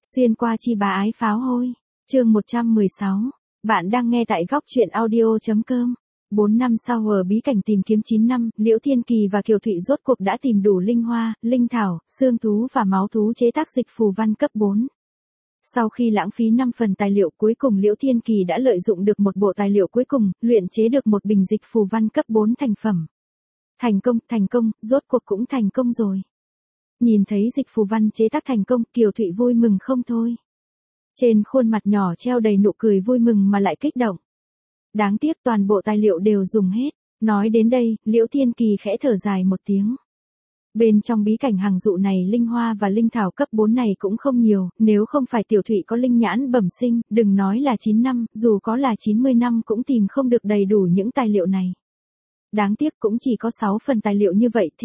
Xuyên qua chi bá ái pháo hôi. Chương 116. Bạn đang nghe tại góc truyện audio.com. 4 năm sau ở bí cảnh tìm kiếm 9 năm, Liễu Thiên Kỳ và Kiều Thụy rốt cuộc đã tìm đủ linh hoa, linh thảo, xương thú và máu thú chế tác dịch phù văn cấp 4. Sau khi lãng phí 5 phần tài liệu cuối cùng, Liễu Thiên Kỳ đã lợi dụng được một bộ tài liệu cuối cùng, luyện chế được một bình dịch phù văn cấp 4 thành phẩm. Thành công, rốt cuộc cũng thành công rồi. Nhìn thấy dịch phù văn chế tác thành công, Kiều Thụy vui mừng không thôi. Trên khuôn mặt nhỏ treo đầy nụ cười vui mừng mà lại kích động. Đáng tiếc toàn bộ tài liệu đều dùng hết. Nói đến đây, Liễu Thiên Kỳ khẽ thở dài một tiếng. Bên trong bí cảnh hàng dụ này linh hoa và linh thảo cấp 4 này cũng không nhiều, nếu không phải Tiểu Thụy có linh nhãn bẩm sinh, đừng nói là 9 năm, dù có là 90 năm cũng tìm không được đầy đủ những tài liệu này. Đáng tiếc cũng chỉ có 6 phần tài liệu như vậy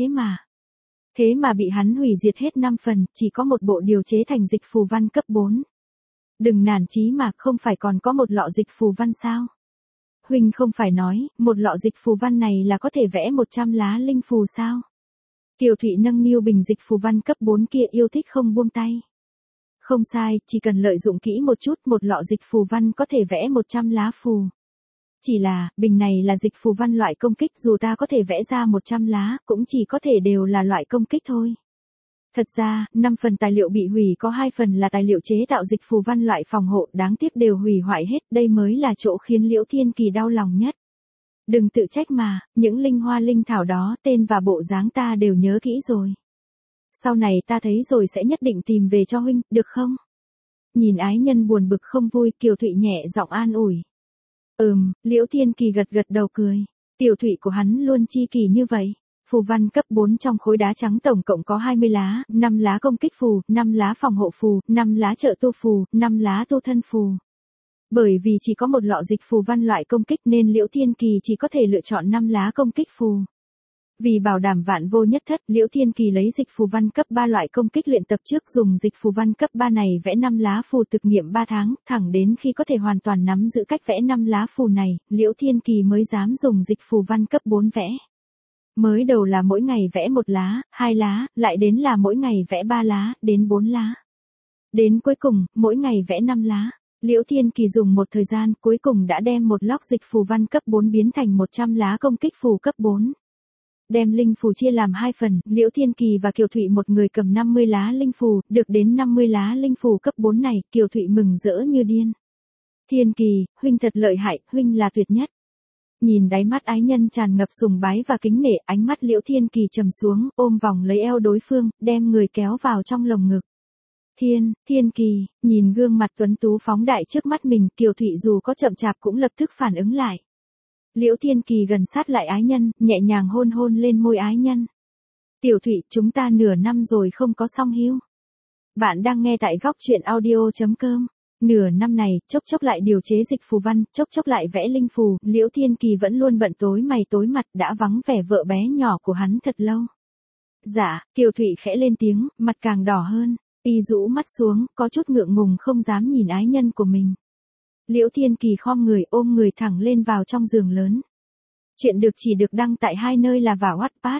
thế mà bị hắn hủy diệt hết 5 phần, chỉ có một bộ điều chế thành dịch phù văn cấp 4. Đừng nản chí mà, không phải còn có một lọ dịch phù văn sao? Huynh không phải nói, một lọ dịch phù văn này là có thể vẽ 100 lá linh phù sao? Kiều Thụy nâng niu bình dịch phù văn cấp 4 kia yêu thích không buông tay. Không sai, chỉ cần lợi dụng kỹ một chút, một lọ dịch phù văn có thể vẽ 100 lá phù. Chỉ là, bình này là dịch phù văn loại công kích, dù ta có thể vẽ ra 100 lá, cũng chỉ có thể đều là loại công kích thôi. Thật ra, 5 phần tài liệu bị hủy có 2 phần là tài liệu chế tạo dịch phù văn loại phòng hộ, đáng tiếc đều hủy hoại hết, đây mới là chỗ khiến Liễu Thiên Kỳ đau lòng nhất. Đừng tự trách mà, những linh hoa linh thảo đó, tên và bộ dáng ta đều nhớ kỹ rồi. Sau này ta thấy rồi sẽ nhất định tìm về cho huynh, được không? Nhìn ái nhân buồn bực không vui, Kiều Thụy nhẹ giọng an ủi. Liễu Thiên Kỳ gật đầu cười. Tiểu Thụy của hắn luôn chi kỳ như vậy. Phù văn cấp 4 trong khối đá trắng tổng cộng có 20 lá, 5 lá công kích phù, 5 lá phòng hộ phù, 5 lá trợ tu phù, 5 lá tu thân phù. Bởi vì chỉ có một lọ dịch phù văn loại công kích nên Liễu Thiên Kỳ chỉ có thể lựa chọn 5 lá công kích phù. Vì bảo đảm vạn vô nhất thất, Liễu Thiên Kỳ lấy dịch phù văn cấp 3 loại công kích luyện tập trước, dùng dịch phù văn cấp 3 này vẽ 5 lá phù thực nghiệm 3 tháng, thẳng đến khi có thể hoàn toàn nắm giữ cách vẽ 5 lá phù này, Liễu Thiên Kỳ mới dám dùng dịch phù văn cấp 4 vẽ. Mới đầu là mỗi ngày vẽ 1 lá, 2 lá, lại đến là mỗi ngày vẽ 3 lá, đến 4 lá. Đến cuối cùng, mỗi ngày vẽ 5 lá. Liễu Thiên Kỳ dùng một thời gian, cuối cùng đã đem một lốc dịch phù văn cấp 4 biến thành 100 lá công kích phù cấp 4. Đem linh phù chia làm 2 phần, Liễu Thiên Kỳ và Kiều Thụy một người cầm 50 lá linh phù, được đến 50 lá linh phù cấp 4 này, Kiều Thụy mừng rỡ như điên. Thiên Kỳ, huynh thật lợi hại, huynh là tuyệt nhất. Nhìn đáy mắt ái nhân tràn ngập sùng bái và kính nể, ánh mắt Liễu Thiên Kỳ trầm xuống, ôm vòng lấy eo đối phương, đem người kéo vào trong lồng ngực. Thiên Kỳ, nhìn gương mặt tuấn tú phóng đại trước mắt mình, Kiều Thụy dù có chậm chạp cũng lập tức phản ứng lại. Liễu Thiên Kỳ gần sát lại ái nhân, nhẹ nhàng hôn lên môi ái nhân. Tiểu Thụy, chúng ta nửa năm rồi không có song hữu. Bạn đang nghe tại góc truyện audio.com. Nửa năm này, chốc lại điều chế dịch phù văn, chốc lại vẽ linh phù, Liễu Thiên Kỳ vẫn luôn bận tối mày tối mặt, đã vắng vẻ vợ bé nhỏ của hắn thật lâu. Dạ, Kiều Thụy khẽ lên tiếng, mặt càng đỏ hơn, y rũ mắt xuống, có chút ngượng ngùng không dám nhìn ái nhân của mình. Liễu Thiên Kỳ khom người ôm người thẳng lên vào trong giường lớn. Chuyện được chỉ được đăng tại hai nơi là vào Wattpad,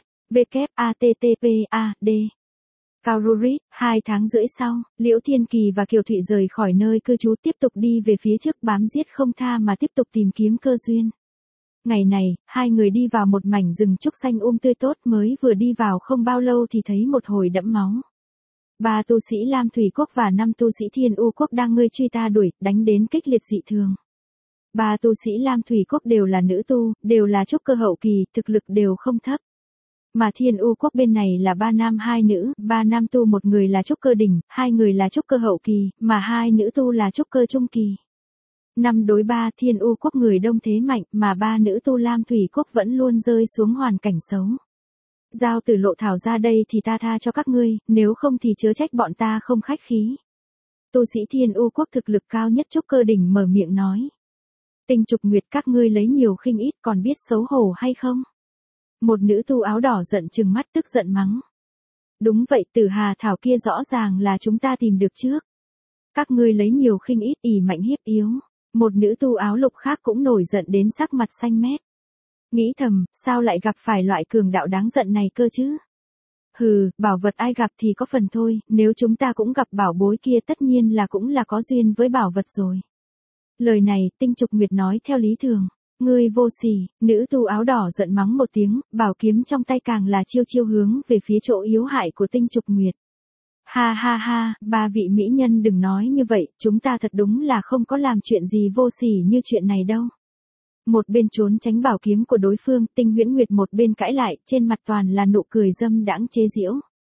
http://ad. Kaururit, 2 tháng rưỡi sau, Liễu Thiên Kỳ và Kiều Thụy rời khỏi nơi cư trú tiếp tục đi về phía trước bám giết không tha mà tiếp tục tìm kiếm cơ duyên. Ngày này, hai người đi vào một mảnh rừng trúc xanh tươi tốt, mới vừa đi vào không bao lâu thì thấy một hồi đẫm máu. 3 tu sĩ Lam Thủy Quốc và 5 tu sĩ Thiên U Quốc đang ngươi truy ta đuổi, đánh đến kịch liệt dị thường. 3 tu sĩ Lam Thủy Quốc đều là nữ tu, đều là trúc cơ hậu kỳ, thực lực đều không thấp. Mà Thiên U Quốc bên này là 3 nam 2 nữ, 3 nam tu một người là trúc cơ đỉnh, 2 người là trúc cơ hậu kỳ, mà 2 nữ tu là trúc cơ trung kỳ. 5 đối 3, Thiên U Quốc người đông thế mạnh, mà 3 nữ tu Lam Thủy Quốc vẫn luôn rơi xuống hoàn cảnh xấu. Giao Tử Lộ thảo ra đây thì ta tha cho các ngươi, nếu không thì chớ trách bọn ta không khách khí. Tu sĩ Thiên U Quốc thực lực cao nhất trúc cơ đỉnh mở miệng nói. Tinh Trục Nguyệt, các ngươi lấy nhiều khinh ít còn biết xấu hổ hay không? Một nữ tu áo đỏ giận trừng mắt tức giận mắng. Đúng vậy, Tử Hà thảo kia rõ ràng là chúng ta tìm được trước. Các ngươi lấy nhiều khinh ít, ỷ mạnh hiếp yếu. Một nữ tu áo lục khác cũng nổi giận đến sắc mặt xanh mét. Nghĩ thầm, sao lại gặp phải loại cường đạo đáng giận này cơ chứ? Hừ, bảo vật ai gặp thì có phần thôi, nếu chúng ta cũng gặp bảo bối kia tất nhiên là cũng là có duyên với bảo vật rồi. Lời này, Tinh Trục Nguyệt nói theo lý thường. Ngươi vô sỉ, nữ tu áo đỏ giận mắng một tiếng, bảo kiếm trong tay càng là chiêu chiêu hướng về phía chỗ yếu hại của Tinh Trục Nguyệt. Ha ha ha, ba vị mỹ nhân đừng nói như vậy, chúng ta thật đúng là không có làm chuyện gì vô sỉ như chuyện này đâu. Một bên trốn tránh bảo kiếm của đối phương, Tinh Huyễn Nguyệt một bên cãi lại, trên mặt toàn là nụ cười dâm đãng chế giễu.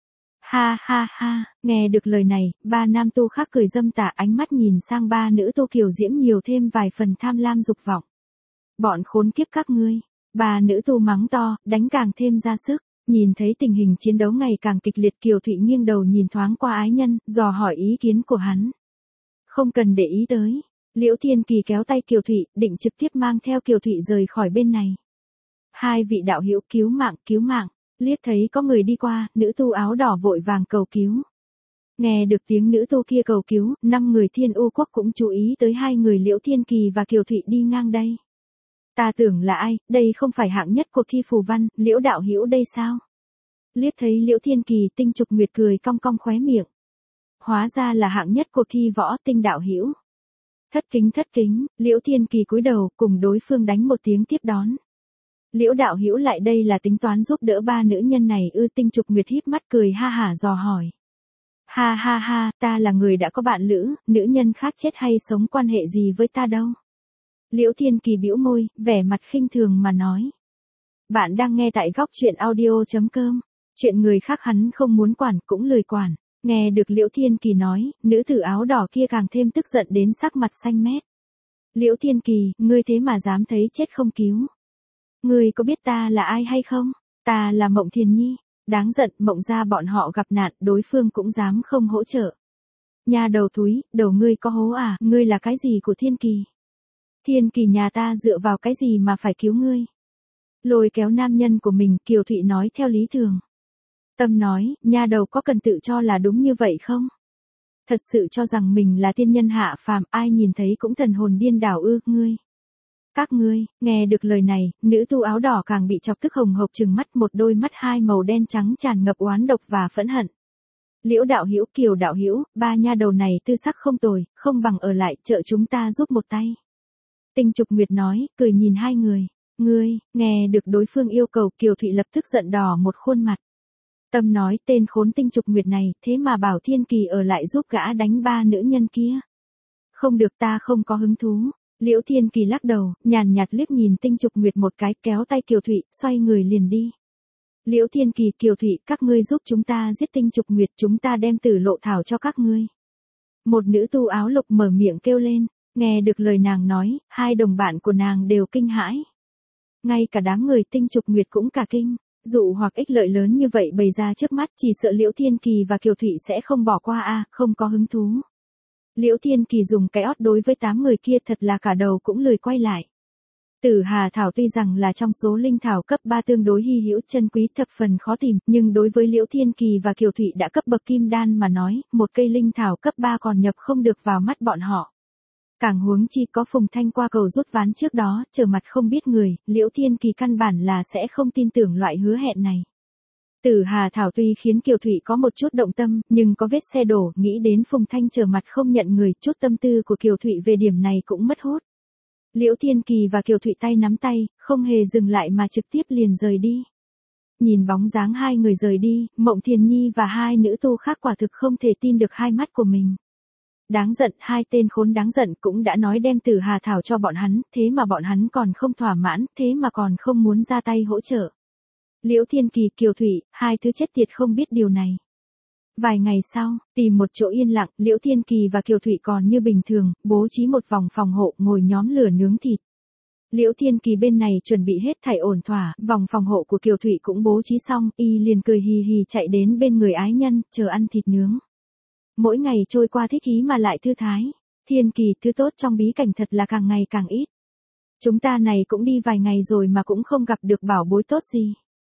Ha ha ha, nghe được lời này, ba nam tu khác cười dâm tà, ánh mắt nhìn sang ba nữ tu kiều diễm nhiều thêm vài phần tham lam dục vọng. Bọn khốn kiếp các ngươi, ba nữ tu mắng to, đánh càng thêm ra sức. Nhìn thấy tình hình chiến đấu ngày càng kịch liệt, Kiều Thụy nghiêng đầu nhìn thoáng qua ái nhân, dò hỏi ý kiến của hắn. Không cần để ý tới. Liễu Thiên Kỳ kéo tay Kiều Thụy, định trực tiếp mang theo Kiều Thụy rời khỏi bên này. Hai vị đạo hữu cứu mạng, cứu mạng. Liếc thấy có người đi qua, nữ tu áo đỏ vội vàng cầu cứu. Nghe được tiếng nữ tu kia cầu cứu, 5 người Thiên U Quốc cũng chú ý tới hai người Liễu Thiên Kỳ và Kiều Thụy đi ngang đây. Ta tưởng là ai, đây không phải hạng nhất cuộc thi phù văn, Liễu đạo hữu đây sao? Liếc thấy Liễu Thiên Kỳ, Tinh Trục Nguyệt cười cong cong khóe miệng. Hóa ra là hạng nhất cuộc thi võ, Tinh đạo hữu. Thất kính, Liễu Thiên Kỳ cúi đầu, cùng đối phương đánh một tiếng tiếp đón. Liễu đạo hữu lại đây là tính toán giúp đỡ ba nữ nhân này ư? Tinh Trục Nguyệt híp mắt cười ha hả dò hỏi. Ha ha ha, ta là người đã có bạn lữ, nữ nhân khác chết hay sống quan hệ gì với ta đâu. Liễu Thiên Kỳ bĩu môi, vẻ mặt khinh thường mà nói. Bạn đang nghe tại góc truyện audio.com. Chuyện người khác hắn không muốn quản cũng lười quản. Nghe được Liễu Thiên Kỳ nói, nữ tử áo đỏ kia càng thêm tức giận đến sắc mặt xanh mét. Liễu Thiên Kỳ, ngươi thế mà dám thấy chết không cứu. Ngươi có biết ta là ai hay không? Ta là Mộng Thiền Nhi. Đáng giận, Mộng gia bọn họ gặp nạn, đối phương cũng dám không hỗ trợ. Nhà đầu túi, đầu ngươi có hố à? Ngươi là cái gì của Thiên Kỳ? Thiên Kỳ nhà ta dựa vào cái gì mà phải cứu ngươi? Lôi kéo nam nhân của mình, Kiều Thụy nói theo lý thường. Tâm nói, nha đầu có cần tự cho là đúng như vậy không? Thật sự cho rằng mình là tiên nhân hạ phàm, ai nhìn thấy cũng thần hồn điên đảo ư? Ngươi. Các ngươi, nghe được lời này, nữ tu áo đỏ càng bị chọc tức hồng hộc trừng mắt, một đôi mắt hai màu đen trắng tràn ngập oán độc và phẫn hận. Liễu đạo hữu, Kiều đạo hữu, ba nha đầu này tư sắc không tồi, không bằng ở lại trợ chúng ta giúp một tay. Tinh Trục Nguyệt nói, cười nhìn hai người. Ngươi, nghe được đối phương yêu cầu, Kiều Thụy lập tức giận đỏ một khuôn mặt. Tâm nói, tên khốn Tinh Trục Nguyệt này, thế mà bảo Thiên Kỳ ở lại giúp gã đánh ba nữ nhân kia. Không được, ta không có hứng thú. Liễu Thiên Kỳ lắc đầu, nhàn nhạt liếc nhìn Tinh Trục Nguyệt một cái, kéo tay Kiều Thụy, xoay người liền đi. Liễu Thiên Kỳ, Kiều Thụy, các ngươi giúp chúng ta giết Tinh Trục Nguyệt, chúng ta đem Tử Lộ Thảo cho các ngươi. Một nữ tu áo lục mở miệng kêu lên. Nghe được lời nàng nói, hai đồng bạn của nàng đều kinh hãi. Ngay cả đám người Tinh Trục Nguyệt cũng cả kinh. Dụ hoặc ích lợi lớn như vậy bày ra trước mắt, chỉ sợ Liễu Thiên Kỳ và Kiều Thụy sẽ không bỏ qua không có hứng thú. Liễu Thiên Kỳ dùng cái ót đối với 8 người kia, thật là cả đầu cũng lười quay lại. Tử Hà Thảo tuy rằng là trong số linh thảo cấp 3 tương đối hy hữu chân quý thập phần khó tìm, nhưng đối với Liễu Thiên Kỳ và Kiều Thụy đã cấp bậc kim đan mà nói, một cây linh thảo cấp 3 còn nhập không được vào mắt bọn họ. Càng huống chi có Phùng Thanh qua cầu rút ván trước đó, trở mặt không biết người, Liễu Thiên Kỳ căn bản là sẽ không tin tưởng loại hứa hẹn này. Tử Hà Thảo tuy khiến Kiều Thụy có một chút động tâm, nhưng có vết xe đổ, nghĩ đến Phùng Thanh trở mặt không nhận người, chút tâm tư của Kiều Thụy về điểm này cũng mất hút. Liễu Thiên Kỳ và Kiều Thụy tay nắm tay, không hề dừng lại mà trực tiếp liền rời đi. Nhìn bóng dáng hai người rời đi, Mộng Thiền Nhi và hai nữ tu khác quả thực không thể tin được hai mắt của mình. Đáng giận, hai tên khốn đáng giận cũng đã nói đem Tử Hà Thảo cho bọn hắn, thế mà bọn hắn còn không thỏa mãn, thế mà còn không muốn ra tay hỗ trợ. Liễu Thiên Kỳ, Kiều Thụy, hai thứ chết tiệt không biết điều này. Vài ngày sau, tìm một chỗ yên lặng, Liễu Thiên Kỳ và Kiều Thụy còn như bình thường, bố trí một vòng phòng hộ, ngồi nhóm lửa nướng thịt. Liễu Thiên Kỳ bên này chuẩn bị hết thảy ổn thỏa, vòng phòng hộ của Kiều Thụy cũng bố trí xong, y liền cười hì hì chạy đến bên người ái nhân, chờ ăn thịt nướng. Mỗi ngày trôi qua thích ý mà lại thư thái. Thiên Kỳ, thứ tốt trong bí cảnh thật là càng ngày càng ít. Chúng ta này cũng đi vài ngày rồi mà cũng không gặp được bảo bối tốt gì.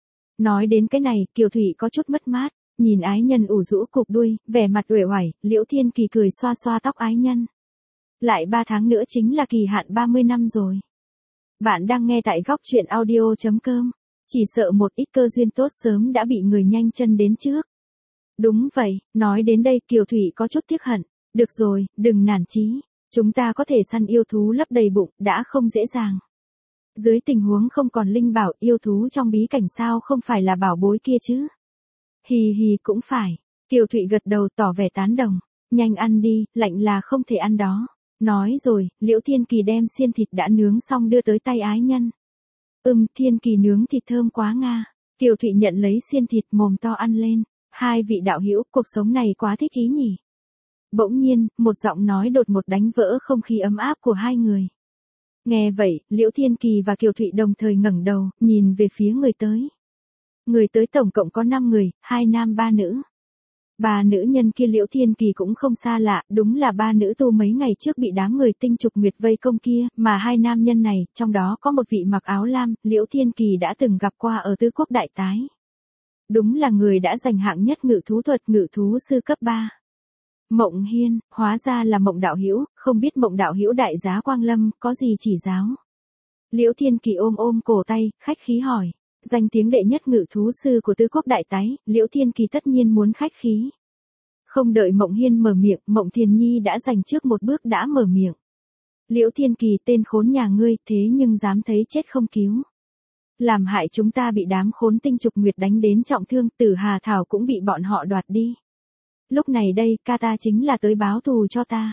Nói đến cái này, Kiều Thụy có chút mất mát, nhìn ái nhân ủ rũ cụp đuôi, vẻ mặt uể oải, Liễu Thiên Kỳ cười xoa xoa tóc ái nhân. Lại 3 tháng nữa chính là kỳ hạn 30 năm rồi. Bạn đang nghe tại góc truyện audio.com. Chỉ sợ một ít cơ duyên tốt sớm đã bị người nhanh chân đến trước. Đúng vậy, nói đến đây Kiều Thụy có chút tiếc hận. Được rồi, đừng nản chí. Chúng ta có thể săn yêu thú lấp đầy bụng, đã không dễ dàng. Dưới tình huống không còn linh bảo, yêu thú trong bí cảnh sao không phải là bảo bối kia chứ? Hì hì cũng phải. Kiều Thụy gật đầu tỏ vẻ tán đồng. Nhanh ăn đi, lạnh là không thể ăn đó. Nói rồi, Liễu Thiên Kỳ đem xiên thịt đã nướng xong đưa tới tay ái nhân. Thiên Kỳ nướng thịt thơm quá nga. Kiều Thụy nhận lấy xiên thịt mồm to ăn lên. Hai vị đạo hữu, cuộc sống này quá thích ý nhỉ. Bỗng nhiên, một giọng nói đột ngột đánh vỡ không khí ấm áp của hai người. Nghe vậy, Liễu Thiên Kỳ và Kiều Thụy đồng thời ngẩng đầu, nhìn về phía người tới. Người tới tổng cộng có 5 người, 2 nam 3 nữ. 3 nữ nhân kia Liễu Thiên Kỳ cũng không xa lạ, đúng là 3 nữ tu mấy ngày trước bị đám người Tinh Trục Nguyệt vây công kia, mà 2 nam nhân này, trong đó có một vị mặc áo lam, Liễu Thiên Kỳ đã từng gặp qua ở Tứ Quốc Đại Tái. Đúng là người đã giành hạng nhất ngự thú thuật ngự thú sư cấp 3. Mộng Hiên, hóa ra là Mộng đạo hữu, không biết Mộng đạo hữu đại giá quang lâm, có gì chỉ giáo. Liễu Thiên Kỳ ôm cổ tay, khách khí hỏi. Danh tiếng đệ nhất ngự thú sư của Tứ Quốc Đại Tái, Liễu Thiên Kỳ tất nhiên muốn khách khí. Không đợi Mộng Hiên mở miệng, Mộng Thiền Nhi đã giành trước một bước đã mở miệng. Liễu Thiên Kỳ, tên khốn nhà ngươi, thế nhưng dám thấy chết không cứu. Làm hại chúng ta bị đám khốn Tinh Trục Nguyệt đánh đến trọng thương, Tử Hà Thảo cũng bị bọn họ đoạt đi. Lúc này đây, ca ta chính là tới báo thù cho ta.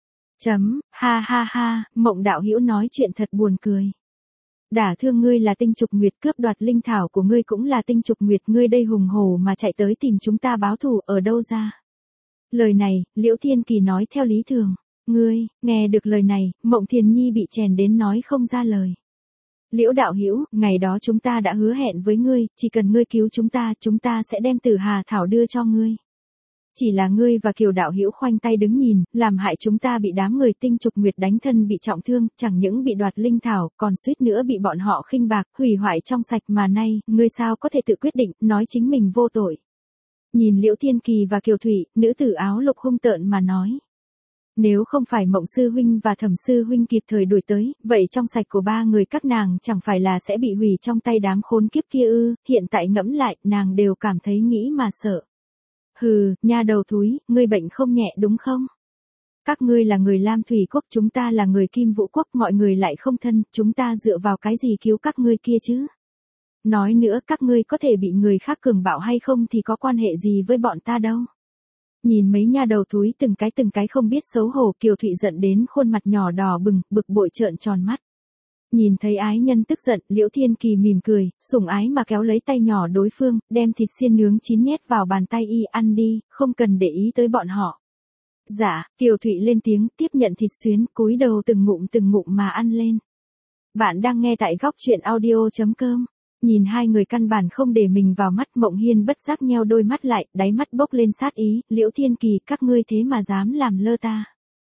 Ha ha ha, Mộng đạo hữu nói chuyện thật buồn cười. Đả thương ngươi là Tinh Trục Nguyệt, cướp đoạt linh thảo của ngươi cũng là Tinh Trục Nguyệt, ngươi đây hùng hổ mà chạy tới tìm chúng ta báo thù, ở đâu ra? Lời này, Liễu Thiên Kỳ nói theo lý thường. Ngươi, nghe được lời này, Mộng Thiền Nhi bị chèn đến nói không ra lời. Liễu đạo hữu, ngày đó chúng ta đã hứa hẹn với ngươi, chỉ cần ngươi cứu chúng ta sẽ đem Tử Hà Thảo đưa cho ngươi. Chỉ là ngươi và Kiều đạo hữu khoanh tay đứng nhìn, làm hại chúng ta bị đám người Tinh Trục Nguyệt đánh thân bị trọng thương, chẳng những bị đoạt linh thảo, còn suýt nữa bị bọn họ khinh bạc, hủy hoại trong sạch mà nay, ngươi sao có thể tự quyết định, nói chính mình vô tội. Nhìn Liễu Thiên Kỳ và Kiều Thụy, nữ tử áo lục hung tợn mà nói. Nếu không phải Mộng sư huynh và Thẩm sư huynh kịp thời đuổi tới, vậy trong sạch của 3 người các nàng chẳng phải là sẽ bị hủy trong tay đám khốn kiếp kia ư? Hiện tại ngẫm lại, nàng đều cảm thấy nghĩ mà sợ. Hừ, nha đầu thúi, ngươi bệnh không nhẹ đúng không? Các ngươi là người Lam Thủy Quốc, chúng ta là người Kim Vũ Quốc, mọi người lại không thân, chúng ta dựa vào cái gì cứu các ngươi kia chứ? Nói nữa, các ngươi có thể bị người khác cường bạo hay không thì có quan hệ gì với bọn ta đâu. Nhìn mấy nha đầu thúi từng cái không biết xấu hổ, Kiều Thụy giận đến khuôn mặt nhỏ đỏ bừng, bực bội trợn tròn mắt. Nhìn thấy ái nhân tức giận, Liễu Thiên Kỳ mỉm cười, sủng ái mà kéo lấy tay nhỏ đối phương, đem thịt xiên nướng chín nhét vào bàn tay y, ăn đi, không cần để ý tới bọn họ. Dạ, Kiều Thụy lên tiếng, tiếp nhận thịt xuyến, cúi đầu từng ngụm mà ăn lên. Bạn đang nghe tại góc truyện audio.com. Nhìn hai người căn bản không để mình vào mắt, Mộng Hiên bất giác nheo đôi mắt lại, đáy mắt bốc lên sát ý, Liễu Thiên Kỳ, các ngươi thế mà dám làm lơ ta.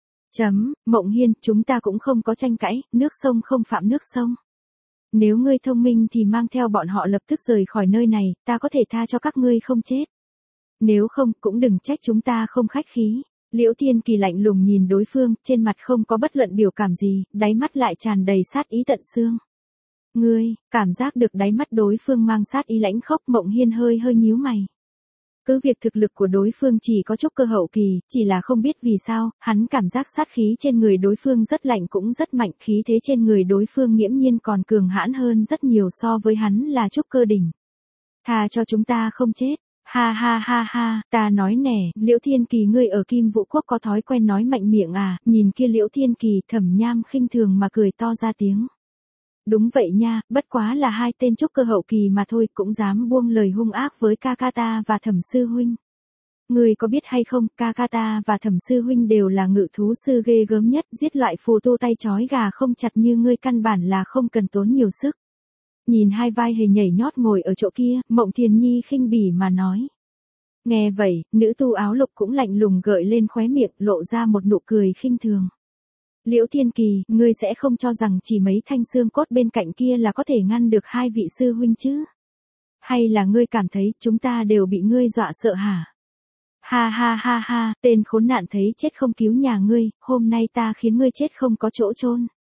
Mộng Hiên, chúng ta cũng không có tranh cãi, nước sông không phạm nước sông. Nếu ngươi thông minh thì mang theo bọn họ lập tức rời khỏi nơi này, ta có thể tha cho các ngươi không chết. Nếu không, cũng đừng trách chúng ta không khách khí. Liễu Thiên Kỳ lạnh lùng nhìn đối phương, trên mặt không có bất luận biểu cảm gì, đáy mắt lại tràn đầy sát ý tận xương. Ngươi, cảm giác được đáy mắt đối phương mang sát ý lãnh khốc, Mộng Hiên hơi nhíu mày. Cứ việc thực lực của đối phương chỉ có trúc cơ hậu kỳ, chỉ là không biết vì sao, hắn cảm giác sát khí trên người đối phương rất lạnh cũng rất mạnh, khí thế trên người đối phương nghiễm nhiên còn cường hãn hơn rất nhiều so với hắn là trúc cơ đỉnh. Tha cho chúng ta không chết. Ha ha ha ha, ta nói nè, Liễu Thiên Kỳ ngươi ở Kim Vũ Quốc có thói quen nói mạnh miệng à, nhìn kia Liễu Thiên Kỳ, Thẩm Nham khinh thường mà cười to ra tiếng. Đúng vậy nha, bất quá là 2 tên trúc cơ hậu kỳ mà thôi, cũng dám buông lời hung ác với ca ca ta và Thẩm sư huynh. Ngươi có biết hay không, ca ca ta và Thẩm sư huynh đều là ngự thú sư ghê gớm nhất, giết loại phù tu tay trói gà không chặt như ngươi căn bản là không cần tốn nhiều sức. Nhìn 2 vai hề nhảy nhót ngồi ở chỗ kia, Mộng Thiền Nhi khinh bỉ mà nói. Nghe vậy, nữ tu áo lục cũng lạnh lùng gợi lên khóe miệng, lộ ra một nụ cười khinh thường. Liễu Thiên Kỳ, ngươi sẽ không cho rằng chỉ mấy thanh xương cốt bên cạnh kia là có thể ngăn được 2 vị sư huynh chứ? Hay là ngươi cảm thấy chúng ta đều bị ngươi dọa sợ hả? Ha ha ha ha, tên khốn nạn thấy chết không cứu nhà ngươi, hôm nay ta khiến ngươi chết không có chỗ chôn.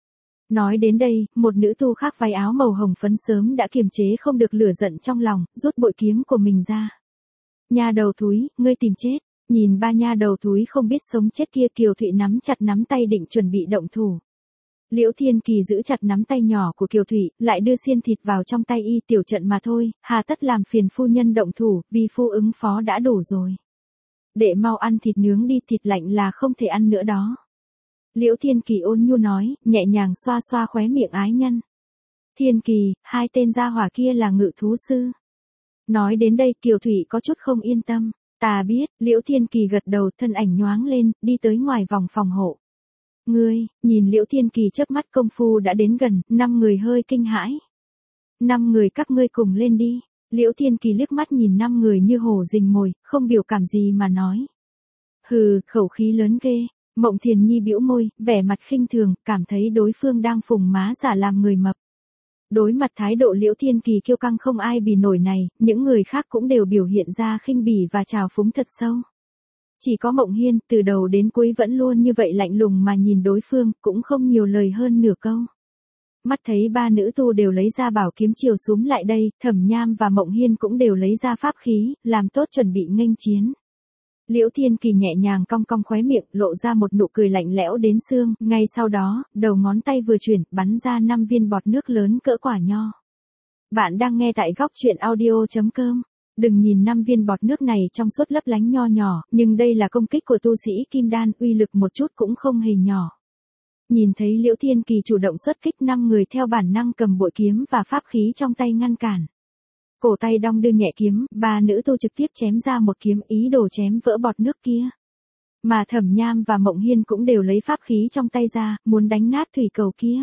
Nói đến đây, một nữ tu khác váy áo màu hồng phấn sớm đã kiềm chế không được lửa giận trong lòng, rút bội kiếm của mình ra. Nha đầu thúi, ngươi tìm chết. Nhìn ba nha đầu thúi không biết sống chết kia, Kiều Thụy nắm chặt nắm tay định chuẩn bị động thủ. Liễu Thiên Kỳ giữ chặt nắm tay nhỏ của Kiều Thụy, lại đưa xiên thịt vào trong tay y, tiểu trận mà thôi, hà tất làm phiền phu nhân động thủ, vì phu ứng phó đã đủ rồi. Để mau ăn thịt nướng đi, thịt lạnh là không thể ăn nữa đó. Liễu Thiên Kỳ ôn nhu nói, nhẹ nhàng xoa xoa khóe miệng ái nhân. Thiên Kỳ, hai tên gia hỏa kia là ngự thú sư. Nói đến đây Kiều Thụy có chút không yên tâm. Ta biết, Liễu Thiên Kỳ gật đầu, thân ảnh nhoáng lên, đi tới ngoài vòng phòng hộ. Ngươi, nhìn Liễu Thiên Kỳ chớp mắt công phu đã đến gần, 5 người hơi kinh hãi. 5 người các ngươi cùng lên đi. Liễu Thiên Kỳ liếc mắt nhìn 5 người như hổ rình mồi, không biểu cảm gì mà nói. Hừ, khẩu khí lớn ghê. Mộng Thiền Nhi bĩu môi, vẻ mặt khinh thường, cảm thấy đối phương đang phùng má giả làm người mập. Đối mặt thái độ Liễu Thiên Kỳ kiêu căng không ai bì nổi này, những người khác cũng đều biểu hiện ra khinh bỉ và trào phúng thật sâu. Chỉ có Mộng Hiên, từ đầu đến cuối vẫn luôn như vậy lạnh lùng mà nhìn đối phương, cũng không nhiều lời hơn nửa câu. Mắt thấy ba nữ tu đều lấy ra bảo kiếm chiều xúm lại đây, Thẩm Nham và Mộng Hiên cũng đều lấy ra pháp khí, làm tốt chuẩn bị nghênh chiến. Liễu Thiên Kỳ nhẹ nhàng cong cong khóe miệng, lộ ra một nụ cười lạnh lẽo đến xương, ngay sau đó, đầu ngón tay vừa chuyển, bắn ra 5 viên bọt nước lớn cỡ quả nho. Bạn đang nghe tại góc truyện audio.com. Đừng nhìn 5 viên bọt nước này trong suốt lấp lánh nho nhỏ, nhưng đây là công kích của tu sĩ kim đan, uy lực một chút cũng không hề nhỏ. Nhìn thấy Liễu Thiên Kỳ chủ động xuất kích, 5 người theo bản năng cầm bội kiếm và pháp khí trong tay ngăn cản. Cổ tay đong đưa nhẹ kiếm, ba nữ tu trực tiếp chém ra một kiếm, ý đồ chém vỡ bọt nước kia. Mà Thẩm Nham và Mộng Hiên cũng đều lấy pháp khí trong tay ra, muốn đánh nát thủy cầu kia.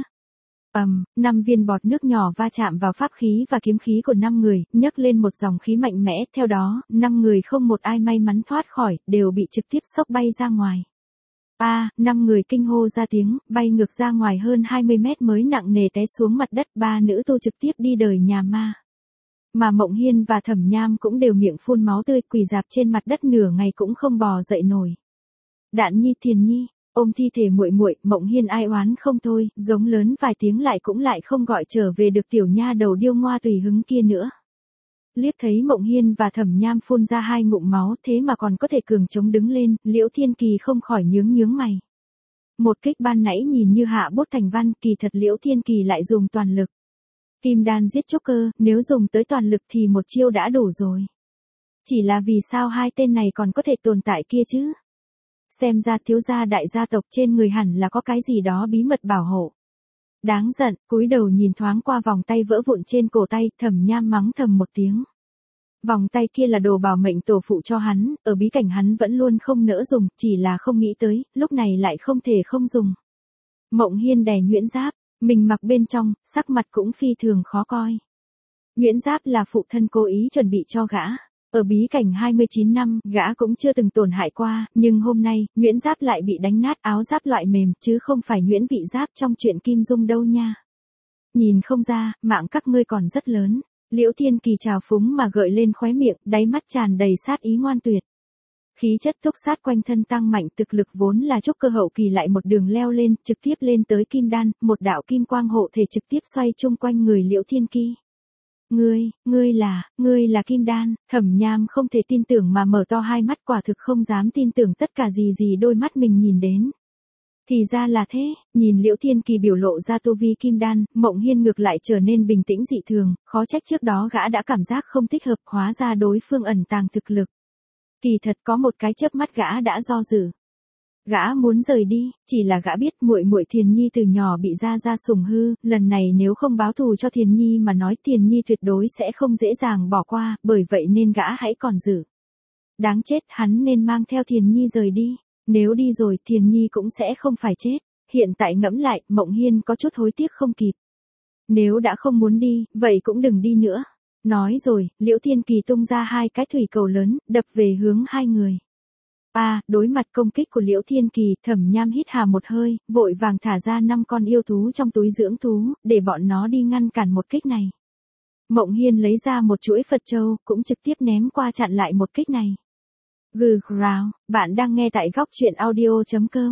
5 viên bọt nước nhỏ va chạm vào pháp khí và kiếm khí của 5 người, nhấc lên một dòng khí mạnh mẽ, theo đó, 5 người không một ai may mắn thoát khỏi, đều bị trực tiếp xốc bay ra ngoài. 5 người kinh hô ra tiếng, bay ngược ra ngoài hơn 20 mét mới nặng nề té xuống mặt đất, ba nữ tu trực tiếp đi đời nhà ma. Mà Mộng Hiên và Thẩm Nham cũng đều miệng phun máu tươi, quỳ rạp trên mặt đất nửa ngày cũng không bò dậy nổi. Đạn Nhi, Thiền Nhi, ôm thi thể muội muội, Mộng Hiên ai oán không thôi, giống lớn vài tiếng lại cũng lại không gọi trở về được tiểu nha đầu điêu ngoa tùy hứng kia nữa. Liếc thấy Mộng Hiên và Thẩm Nham phun ra 2 ngụm máu, thế mà còn có thể cường chống đứng lên, Liễu Thiên Kỳ không khỏi nhướng mày. Một kích ban nãy nhìn như hạ bút thành văn, kỳ thật Liễu Thiên Kỳ lại dùng toàn lực. Kim đan giết chóc cơ, nếu dùng tới toàn lực thì một chiêu đã đủ rồi. Chỉ là vì sao hai tên này còn có thể tồn tại kia chứ? Xem ra thiếu gia đại gia tộc trên người hẳn là có cái gì đó bí mật bảo hộ. Đáng giận, cúi đầu nhìn thoáng qua vòng tay vỡ vụn trên cổ tay, Thẩm Nham mắng thầm một tiếng. Vòng tay kia là đồ bảo mệnh tổ phụ cho hắn, ở bí cảnh hắn vẫn luôn không nỡ dùng, chỉ là không nghĩ tới, lúc này lại không thể không dùng. Mộng Hiên đè nhuyễn giáp, mình mặc bên trong, sắc mặt cũng phi thường khó coi. Nhuyễn giáp là phụ thân cố ý chuẩn bị cho gã. Ở bí cảnh 29 năm, gã cũng chưa từng tổn hại qua, nhưng hôm nay, nhuyễn giáp lại bị đánh nát, áo giáp loại mềm, chứ không phải nhuyễn vị giáp trong chuyện Kim Dung đâu nha. Nhìn không ra, mạng các ngươi còn rất lớn. Liễu Thiên Kỳ trào phúng mà gợi lên khóe miệng, đáy mắt tràn đầy sát ý ngoan tuyệt. Khí chất túc sát quanh thân tăng mạnh, thực lực vốn là trúc cơ hậu kỳ lại một đường leo lên, trực tiếp lên tới kim đan, một đạo kim quang hộ thể trực tiếp xoay chung quanh người Liễu Thiên Kỳ. Ngươi là kim đan, Thẩm Nham không thể tin tưởng mà mở to hai mắt, quả thực không dám tin tưởng tất cả gì đôi mắt mình nhìn đến. Thì ra là thế, nhìn Liễu Thiên Kỳ biểu lộ ra tu vi kim đan, Mộng Hiên ngược lại trở nên bình tĩnh dị thường, khó trách trước đó gã đã cảm giác không thích hợp, hóa ra đối phương ẩn tàng thực lực. Kỳ thật có một cái chớp mắt gã đã do dự. Gã muốn rời đi, chỉ là gã biết muội muội Thiền Nhi từ nhỏ bị gia sủng hư, lần này nếu không báo thù cho Thiền Nhi mà nói Thiền Nhi tuyệt đối sẽ không dễ dàng bỏ qua, bởi vậy nên gã hãy còn giữ. Đáng chết, hắn nên mang theo Thiền Nhi rời đi, nếu đi rồi Thiền Nhi cũng sẽ không phải chết. Hiện tại ngẫm lại, Mộng Hiên có chút hối tiếc không kịp. Nếu đã không muốn đi, vậy cũng đừng đi nữa. Nói rồi, Liễu Thiên Kỳ tung ra 2 cái thủy cầu lớn, đập về hướng 2 người. Đối mặt công kích của Liễu Thiên Kỳ, Thẩm Nham hít hà một hơi, vội vàng thả ra 5 con yêu thú trong túi dưỡng thú, để bọn nó đi ngăn cản một kích này. Mộng Hiên lấy ra một chuỗi Phật châu, cũng trực tiếp ném qua chặn lại một kích này. Bạn đang nghe tại góc truyện audio.com.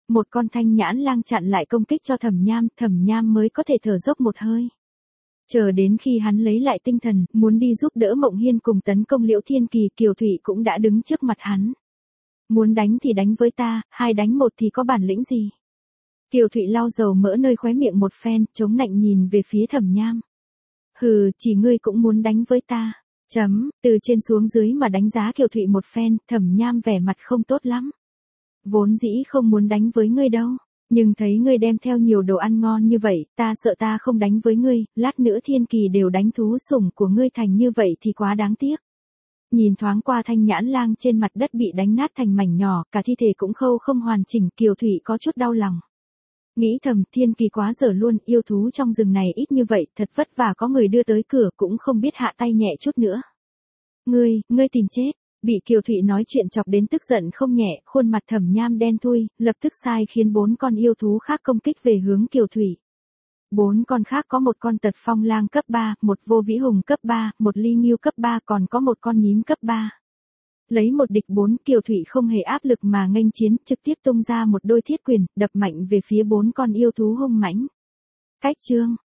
Một con thanh nhãn lang chặn lại công kích cho Thẩm Nham mới có thể thở dốc một hơi. Chờ đến khi hắn lấy lại tinh thần, muốn đi giúp đỡ Mộng Hiên cùng tấn công Liễu Thiên Kỳ, Kiều Thụy cũng đã đứng trước mặt hắn. Muốn đánh thì đánh với ta, 2 đánh 1 thì có bản lĩnh gì? Kiều Thụy lau dầu mỡ nơi khóe miệng một phen, chống nạnh nhìn về phía Thẩm Nham. Hừ, chỉ ngươi cũng muốn đánh với ta. Từ trên xuống dưới mà đánh giá Kiều Thụy một phen, Thẩm Nham vẻ mặt không tốt lắm. Vốn dĩ không muốn đánh với ngươi đâu, nhưng thấy ngươi đem theo nhiều đồ ăn ngon như vậy, ta sợ ta không đánh với ngươi, lát nữa Thiên Kỳ đều đánh thú sủng của ngươi thành như vậy thì quá đáng tiếc. Nhìn thoáng qua thanh nhãn lang trên mặt đất bị đánh nát thành mảnh nhỏ, cả thi thể cũng khâu không hoàn chỉnh, Kiều Thụy có chút đau lòng. Nghĩ thầm, Thiên Kỳ quá dở luôn, yêu thú trong rừng này ít như vậy, thật vất vả có người đưa tới cửa cũng không biết hạ tay nhẹ chút nữa. Ngươi tìm chết. Bị Kiều Thụy nói chuyện chọc đến tức giận không nhẹ, khuôn mặt Thẩm Nham đen thui, lập tức sai khiến 4 con yêu thú khác công kích về hướng Kiều Thụy. 4 con khác có một con tật phong lang cấp 3, một vô vĩ hùng cấp 3, một ly nghiêu cấp 3, còn có một con nhím cấp 3. Lấy 1 địch 4, Kiều Thụy không hề áp lực mà nghênh chiến, trực tiếp tung ra một đôi thiết quyền, đập mạnh về phía 4 con yêu thú hung mãnh. Cách chương